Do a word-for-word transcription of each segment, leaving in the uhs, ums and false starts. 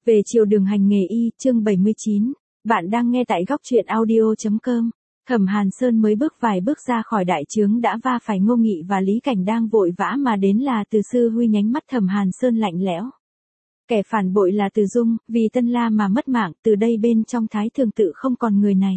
Về chiều đường hành nghề y, chương bảy mươi chín. Bạn đang nghe tại góc truyện audio chấm com. Thẩm Hàn Sơn mới bước vài bước ra khỏi đại trướng đã va phải Ngô Nghị và Lý Cảnh đang vội vã mà đến là Từ sư huy. Nhánh mắt Thẩm Hàn Sơn lạnh lẽo. Kẻ phản bội là Từ Dung, vì Tân La mà mất mạng, từ đây bên trong Thái Thường tự không còn người này.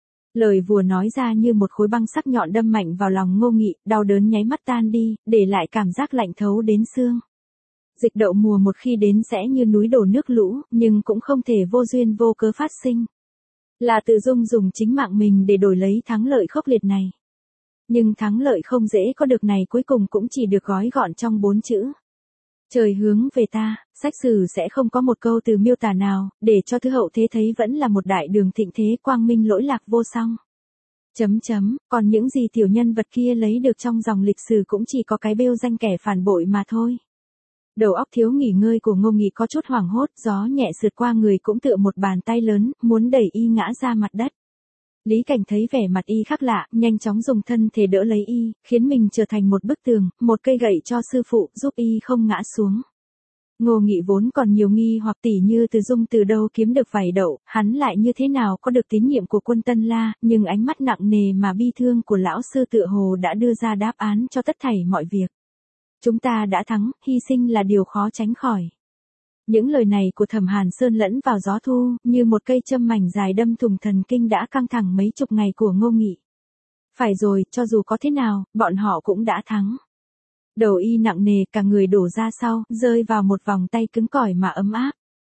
Lời vừa nói ra như một khối băng sắc nhọn đâm mạnh vào lòng Ngô Nghị, đau đớn nháy mắt tan đi, để lại cảm giác lạnh thấu đến xương. Dịch đậu mùa một khi đến sẽ như núi đổ nước lũ, nhưng cũng không thể vô duyên vô cớ phát sinh. Là Từ Dung dùng chính mạng mình để đổi lấy thắng lợi khốc liệt này. Nhưng thắng lợi không dễ có được này cuối cùng cũng chỉ được gói gọn trong bốn chữ. Trời hướng về ta, sách sử sẽ không có một câu từ miêu tả nào, để cho thứ hậu thế thấy vẫn là một đại đường thịnh thế quang minh lỗi lạc vô song. Chấm chấm, còn những gì tiểu nhân vật kia lấy được trong dòng lịch sử cũng chỉ có cái bêu danh kẻ phản bội mà thôi. Đầu óc thiếu nghỉ ngơi của Ngô Nghị có chút hoảng hốt, gió nhẹ sượt qua người cũng tựa một bàn tay lớn, muốn đẩy y ngã ra mặt đất. Lý Cảnh thấy vẻ mặt y khác lạ, nhanh chóng dùng thân thể đỡ lấy y, khiến mình trở thành một bức tường, một cây gậy cho sư phụ, giúp y không ngã xuống. Ngô Nghị vốn còn nhiều nghi hoặc tỉ như Từ Dung từ đâu kiếm được vải đậu, hắn lại như thế nào có được tín nhiệm của quân Tân La, nhưng ánh mắt nặng nề mà bi thương của lão sư tựa hồ đã đưa ra đáp án cho tất thảy mọi việc. Chúng ta đã thắng, hy sinh là điều khó tránh khỏi. Những lời này của Thẩm Hàn Sơn lẫn vào gió thu, như một cây châm mảnh dài đâm thủng thần kinh đã căng thẳng mấy chục ngày của Ngô Nghị. Phải rồi, cho dù có thế nào, bọn họ cũng đã thắng. Đầu y nặng nề, cả người đổ ra sau, rơi vào một vòng tay cứng cỏi mà ấm áp.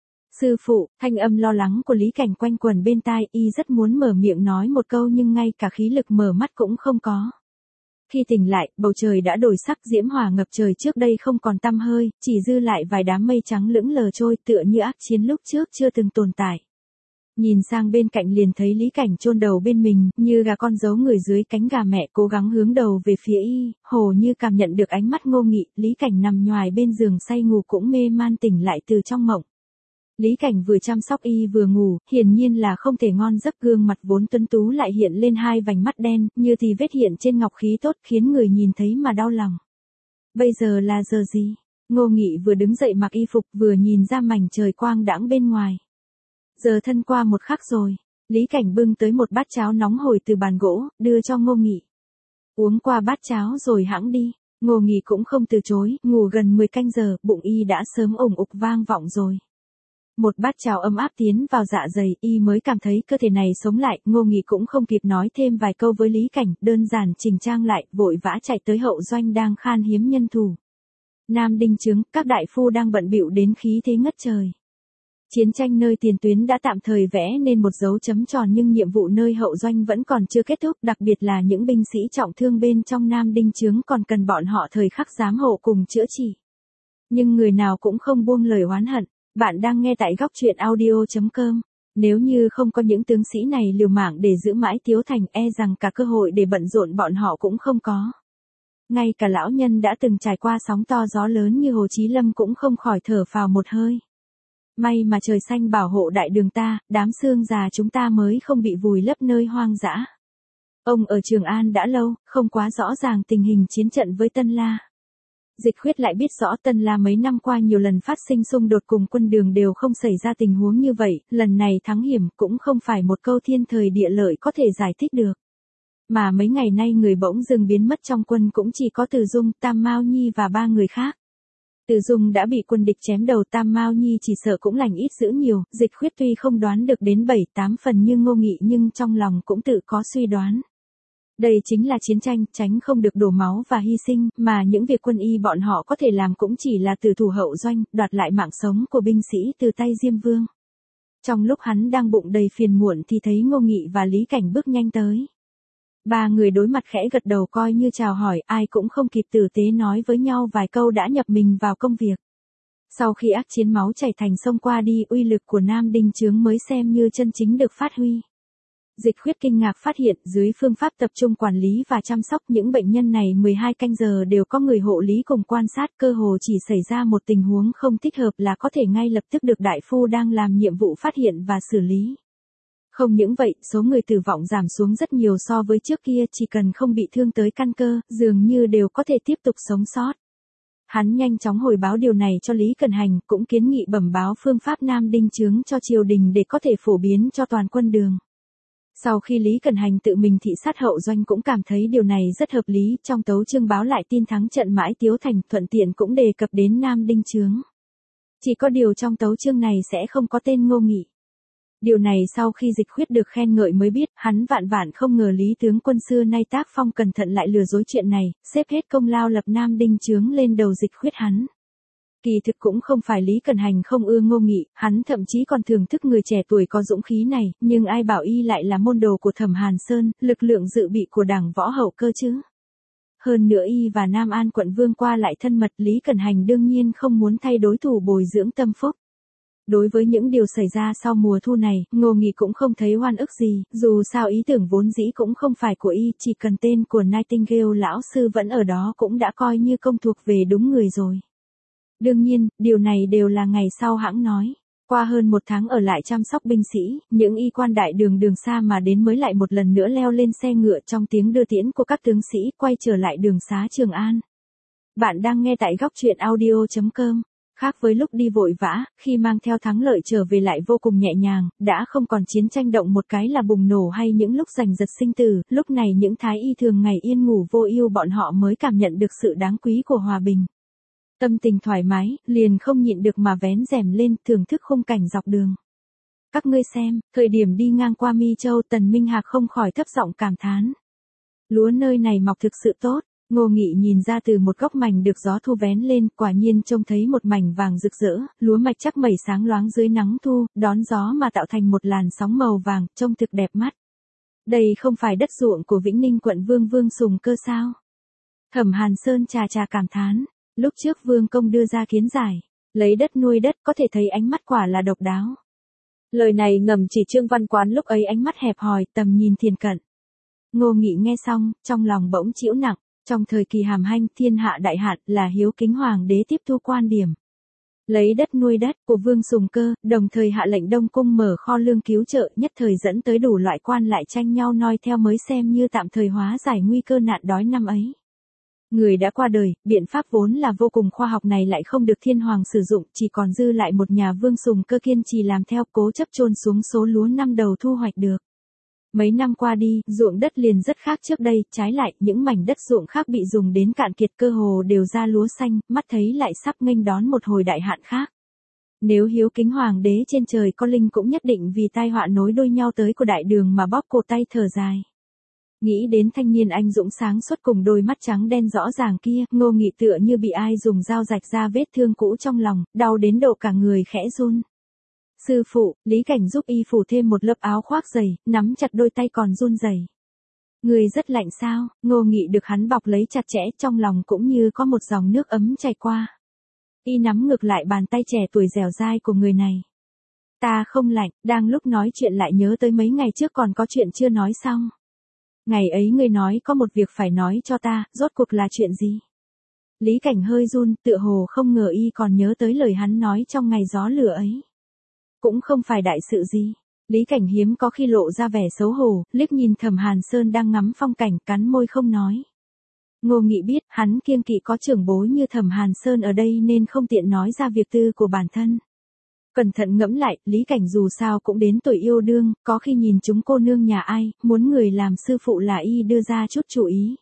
Sư phụ, thanh âm lo lắng của Lý Cảnh quanh quẩn bên tai, y rất muốn mở miệng nói một câu nhưng ngay cả khí lực mở mắt cũng không có. Khi tỉnh lại, bầu trời đã đổi sắc, diễm hỏa ngập trời trước đây không còn tăm hơi, chỉ dư lại vài đám mây trắng lững lờ trôi tựa như ác chiến lúc trước chưa từng tồn tại. Nhìn sang bên cạnh liền thấy Lý Cảnh chôn đầu bên mình, như gà con giấu người dưới cánh gà mẹ cố gắng hướng đầu về phía y, hồ như cảm nhận được ánh mắt Ngô Nghị, Lý Cảnh nằm nhoài bên giường say ngủ cũng mê man tỉnh lại từ trong mộng. Lý Cảnh vừa chăm sóc y vừa ngủ, hiển nhiên là không thể ngon giấc, gương mặt vốn tuấn tú lại hiện lên hai vành mắt đen, như thì vết hiện trên ngọc khí tốt khiến người nhìn thấy mà đau lòng. Bây giờ là giờ gì? Ngô Nghị vừa đứng dậy mặc y phục vừa nhìn ra mảnh trời quang đãng bên ngoài. Giờ thân qua một khắc rồi, Lý Cảnh bưng tới một bát cháo nóng hổi từ bàn gỗ, đưa cho Ngô Nghị. Uống qua bát cháo rồi hãng đi. Ngô Nghị cũng không từ chối, ngủ gần mười canh giờ, bụng y đã sớm ủng ục vang vọng rồi. Một bát cháo ấm áp tiến vào dạ dày, y mới cảm thấy cơ thể này sống lại, Ngô Nghị cũng không kịp nói thêm vài câu với Lý Cảnh, đơn giản chỉnh trang lại, vội vã chạy tới hậu doanh đang khan hiếm nhân thủ. Nam Đinh Trướng, các đại phu đang bận bịu đến khí thế ngất trời. Chiến tranh nơi tiền tuyến đã tạm thời vẽ nên một dấu chấm tròn nhưng nhiệm vụ nơi hậu doanh vẫn còn chưa kết thúc, đặc biệt là những binh sĩ trọng thương bên trong Nam Đinh Trướng còn cần bọn họ thời khắc giám hộ cùng chữa trị. Nhưng người nào cũng không buông lời oán hận. Bạn đang nghe tại góc truyện audio chấm com. Nếu như không có những tướng sĩ này liều mạng để giữ mãi Tiếu Thành, e rằng cả cơ hội để bận rộn bọn họ cũng không có. Ngay cả lão nhân đã từng trải qua sóng to gió lớn như Hồ Chí Lâm cũng không khỏi thở phào một hơi. May mà trời xanh bảo hộ đại đường ta, đám xương già chúng ta mới không bị vùi lấp nơi hoang dã. Ông ở Trường An đã lâu, không quá rõ ràng tình hình chiến trận với Tân La. Dịch Khuyết lại biết rõ Tân La mấy năm qua nhiều lần phát sinh xung đột cùng quân Đường đều không xảy ra tình huống như vậy, lần này thắng hiểm cũng không phải một câu thiên thời địa lợi có thể giải thích được. Mà mấy ngày nay người bỗng dưng biến mất trong quân cũng chỉ có Từ Dung, Tam Mao Nhi và ba người khác. Từ Dung đã bị quân địch chém đầu, Tam Mao Nhi chỉ sợ cũng lành ít dữ nhiều, Dịch Khuyết tuy không đoán được đến bảy tám phần như Ngô Nghị nhưng trong lòng cũng tự có suy đoán. Đây chính là chiến tranh, tránh không được đổ máu và hy sinh, mà những việc quân y bọn họ có thể làm cũng chỉ là từ thủ hậu doanh, đoạt lại mạng sống của binh sĩ từ tay Diêm Vương. Trong lúc hắn đang bụng đầy phiền muộn thì thấy Ngô Nghị và Lý Cảnh bước nhanh tới. Ba người đối mặt khẽ gật đầu coi như chào hỏi, ai cũng không kịp tử tế nói với nhau vài câu đã nhập mình vào công việc. Sau khi ác chiến máu chảy thành sông qua đi, uy lực của Nam Đinh Trướng mới xem như chân chính được phát huy. Dịch Khuyết kinh ngạc phát hiện, dưới phương pháp tập trung quản lý và chăm sóc những bệnh nhân này mười hai canh giờ đều có người hộ lý cùng quan sát, cơ hồ chỉ xảy ra một tình huống không thích hợp là có thể ngay lập tức được đại phu đang làm nhiệm vụ phát hiện và xử lý. Không những vậy, số người tử vong giảm xuống rất nhiều so với trước kia, chỉ cần không bị thương tới căn cơ, dường như đều có thể tiếp tục sống sót. Hắn nhanh chóng hồi báo điều này cho Lý Cẩn Hành, cũng kiến nghị bẩm báo phương pháp Nam Đinh Chướng cho triều đình để có thể phổ biến cho toàn quân Đường. Sau khi Lý Cẩn Hành tự mình thị sát hậu doanh cũng cảm thấy điều này rất hợp lý, trong tấu chương báo lại tin thắng trận Mãi Tiếu Thành, thuận tiện cũng đề cập đến Nam Đinh Chướng. Chỉ có điều trong tấu chương này sẽ không có tên Ngô Nghị. Điều này sau khi Dịch Khuyết được khen ngợi mới biết, hắn vạn vạn không ngờ Lý tướng quân xưa nay tác phong cẩn thận lại lừa dối chuyện này, xếp hết công lao lập Nam Đinh Chướng lên đầu Dịch Khuyết hắn. Kỳ thực cũng không phải Lý Cẩn Hành không ưa Ngô Nghị, hắn thậm chí còn thưởng thức người trẻ tuổi có dũng khí này, nhưng ai bảo y lại là môn đồ của Thẩm Hàn Sơn, lực lượng dự bị của đảng võ hậu cơ chứ. Hơn nữa y và Nam An quận vương qua lại thân mật, Lý Cẩn Hành đương nhiên không muốn thay đối thủ bồi dưỡng tâm phúc. Đối với những điều xảy ra sau mùa thu này, Ngô Nghị cũng không thấy oan ức gì, dù sao ý tưởng vốn dĩ cũng không phải của y, chỉ cần tên của Nightingale lão sư vẫn ở đó cũng đã coi như công thuộc về đúng người rồi. Đương nhiên, điều này đều là ngày sau hãng nói. Qua hơn một tháng ở lại chăm sóc binh sĩ, những y quan đại đường đường xa mà đến mới lại một lần nữa leo lên xe ngựa trong tiếng đưa tiễn của các tướng sĩ, quay trở lại đường xá Trường An. Bạn đang nghe tại góc truyện audio chấm com. Khác với lúc đi vội vã, khi mang theo thắng lợi trở về lại vô cùng nhẹ nhàng, đã không còn chiến tranh động một cái là bùng nổ hay những lúc giành giật sinh tử, lúc này những thái y thường ngày yên ngủ vô ưu bọn họ mới cảm nhận được sự đáng quý của hòa bình. Tâm tình thoải mái, liền không nhịn được mà vén rèm lên, thưởng thức khung cảnh dọc đường. Các ngươi xem, thời điểm đi ngang qua Mi Châu, Tần Minh Hạc không khỏi thấp giọng cảm thán. Lúa nơi này mọc thực sự tốt. Ngô Nghị nhìn ra từ một góc mảnh được gió thu vén lên, quả nhiên trông thấy một mảnh vàng rực rỡ, lúa mạch chắc mẩy sáng loáng dưới nắng thu, đón gió mà tạo thành một làn sóng màu vàng, trông thực đẹp mắt. Đây không phải đất ruộng của Vĩnh Ninh quận Vương Vương Sùng Cơ sao? Thẩm Hàn Sơn trà trà cảm thán, lúc trước Vương Công đưa ra kiến giải, lấy đất nuôi đất có thể thấy ánh mắt quả là độc đáo. Lời này ngầm chỉ Trương Văn Quán lúc ấy ánh mắt hẹp hòi, tầm nhìn thiền cận. Ngô Nghị nghe xong, trong lòng bỗng chịu nặng. Trong thời kỳ hàm hanh thiên hạ đại hạn là Hiếu Kính Hoàng đế tiếp thu quan điểm. Lấy đất nuôi đất của Vương Sùng Cơ, đồng thời hạ lệnh Đông Cung mở kho lương cứu trợ, nhất thời dẫn tới đủ loại quan lại tranh nhau noi theo mới xem như tạm thời hóa giải nguy cơ nạn đói năm ấy. Người đã qua đời, biện pháp vốn là vô cùng khoa học này lại không được thiên hoàng sử dụng, chỉ còn dư lại một nhà Vương Sùng Cơ kiên trì làm theo, cố chấp chôn xuống số lúa năm đầu thu hoạch được. Mấy năm qua đi, ruộng đất liền rất khác trước đây, trái lại, những mảnh đất ruộng khác bị dùng đến cạn kiệt cơ hồ đều ra lúa xanh, mắt thấy lại sắp nghênh đón một hồi đại hạn khác. Nếu Hiếu Kính Hoàng đế trên trời có linh cũng nhất định vì tai họa nối đuôi nhau tới của đại đường mà bóp cổ tay thở dài. Nghĩ đến thanh niên anh dũng sáng suốt cùng đôi mắt trắng đen rõ ràng kia, Ngô Nghị tựa như bị ai dùng dao rạch ra vết thương cũ trong lòng, đau đến độ cả người khẽ run. Sư phụ, Lý Cảnh giúp y phủ thêm một lớp áo khoác dày, nắm chặt đôi tay còn run rẩy. Người rất lạnh sao? Ngô Nghị được hắn bọc lấy chặt chẽ, trong lòng cũng như có một dòng nước ấm chảy qua. Y nắm ngược lại bàn tay trẻ tuổi dẻo dai của người này. Ta không lạnh, đang lúc nói chuyện lại nhớ tới mấy ngày trước còn có chuyện chưa nói xong. Ngày ấy ngươi nói có một việc phải nói cho ta, rốt cuộc là chuyện gì? Lý Cảnh hơi run, tựa hồ không ngờ y còn nhớ tới lời hắn nói trong ngày gió lửa ấy. Cũng không phải đại sự gì. Lý Cảnh hiếm có khi lộ ra vẻ xấu hổ, liếc nhìn Thẩm Hàn Sơn đang ngắm phong cảnh, cắn môi không nói. Ngô Nghị biết, hắn kiêng kỵ có trưởng bối như Thẩm Hàn Sơn ở đây nên không tiện nói ra việc tư của bản thân. Cẩn thận ngẫm lại, Lý Cảnh dù sao cũng đến tuổi yêu đương, có khi nhìn chúng cô nương nhà ai, muốn người làm sư phụ là y đưa ra chút chủ ý.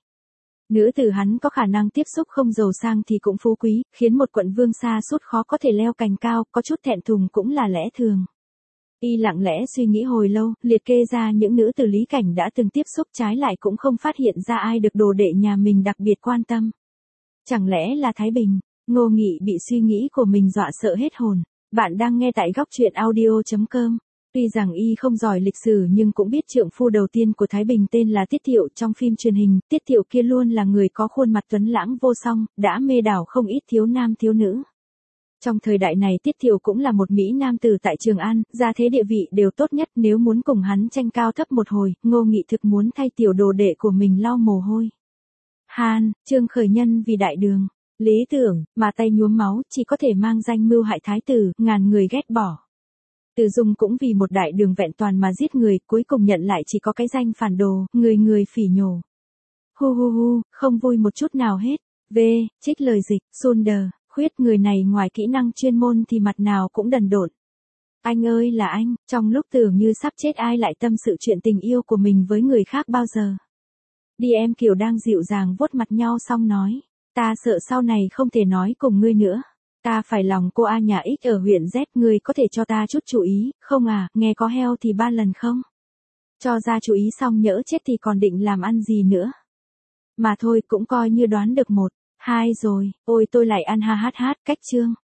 Nữ tử hắn có khả năng tiếp xúc không giàu sang thì cũng phú quý, khiến một quận vương xa suốt khó có thể leo cành cao, có chút thẹn thùng cũng là lẽ thường. Y lặng lẽ suy nghĩ hồi lâu, liệt kê ra những nữ tử Lý Cảnh đã từng tiếp xúc, trái lại cũng không phát hiện ra ai được đồ đệ nhà mình đặc biệt quan tâm. Chẳng lẽ là Thái Bình? Ngô Nghị bị suy nghĩ của mình dọa sợ hết hồn. Bạn đang nghe tại góc truyện audio chấm com. Tuy rằng y không giỏi lịch sử nhưng cũng biết trượng phu đầu tiên của Thái Bình tên là Tiết Thiệu, trong phim truyền hình, Tiết Thiệu kia luôn là người có khuôn mặt tuấn lãng vô song, đã mê đảo không ít thiếu nam thiếu nữ. Trong thời đại này Tiết Thiệu cũng là một mỹ nam tử tại Trường An, gia thế địa vị đều tốt nhất, nếu muốn cùng hắn tranh cao thấp một hồi, Ngô Nghị thực muốn thay tiểu đồ đệ của mình lau mồ hôi. Hàn, Trương khởi nhân vì đại đường, lý tưởng, mà tay nhuốm máu, chỉ có thể mang danh mưu hại thái tử, ngàn người ghét bỏ. Từ Dung cũng vì một đại đường vẹn toàn mà giết người, cuối cùng nhận lại chỉ có cái danh phản đồ, người người phỉ nhổ. Hu hu hu, không vui một chút nào hết. V, trích lời dịch, Sunder, khuyết người này ngoài kỹ năng chuyên môn thì mặt nào cũng đần độn. Anh ơi là anh, trong lúc tưởng như sắp chết ai lại tâm sự chuyện tình yêu của mình với người khác bao giờ. Đi em Kiều đang dịu dàng vuốt mặt nhau xong nói, ta sợ sau này không thể nói cùng ngươi nữa. Ta phải lòng cô A nhà X ở huyện Z, ngươi có thể cho ta chút chú ý, không à, nghe có heo thì ba lần không? Cho ra chú ý xong nhỡ chết thì còn định làm ăn gì nữa. Mà thôi cũng coi như đoán được một, hai rồi, ôi tôi lại ăn ha hát hát cách chương.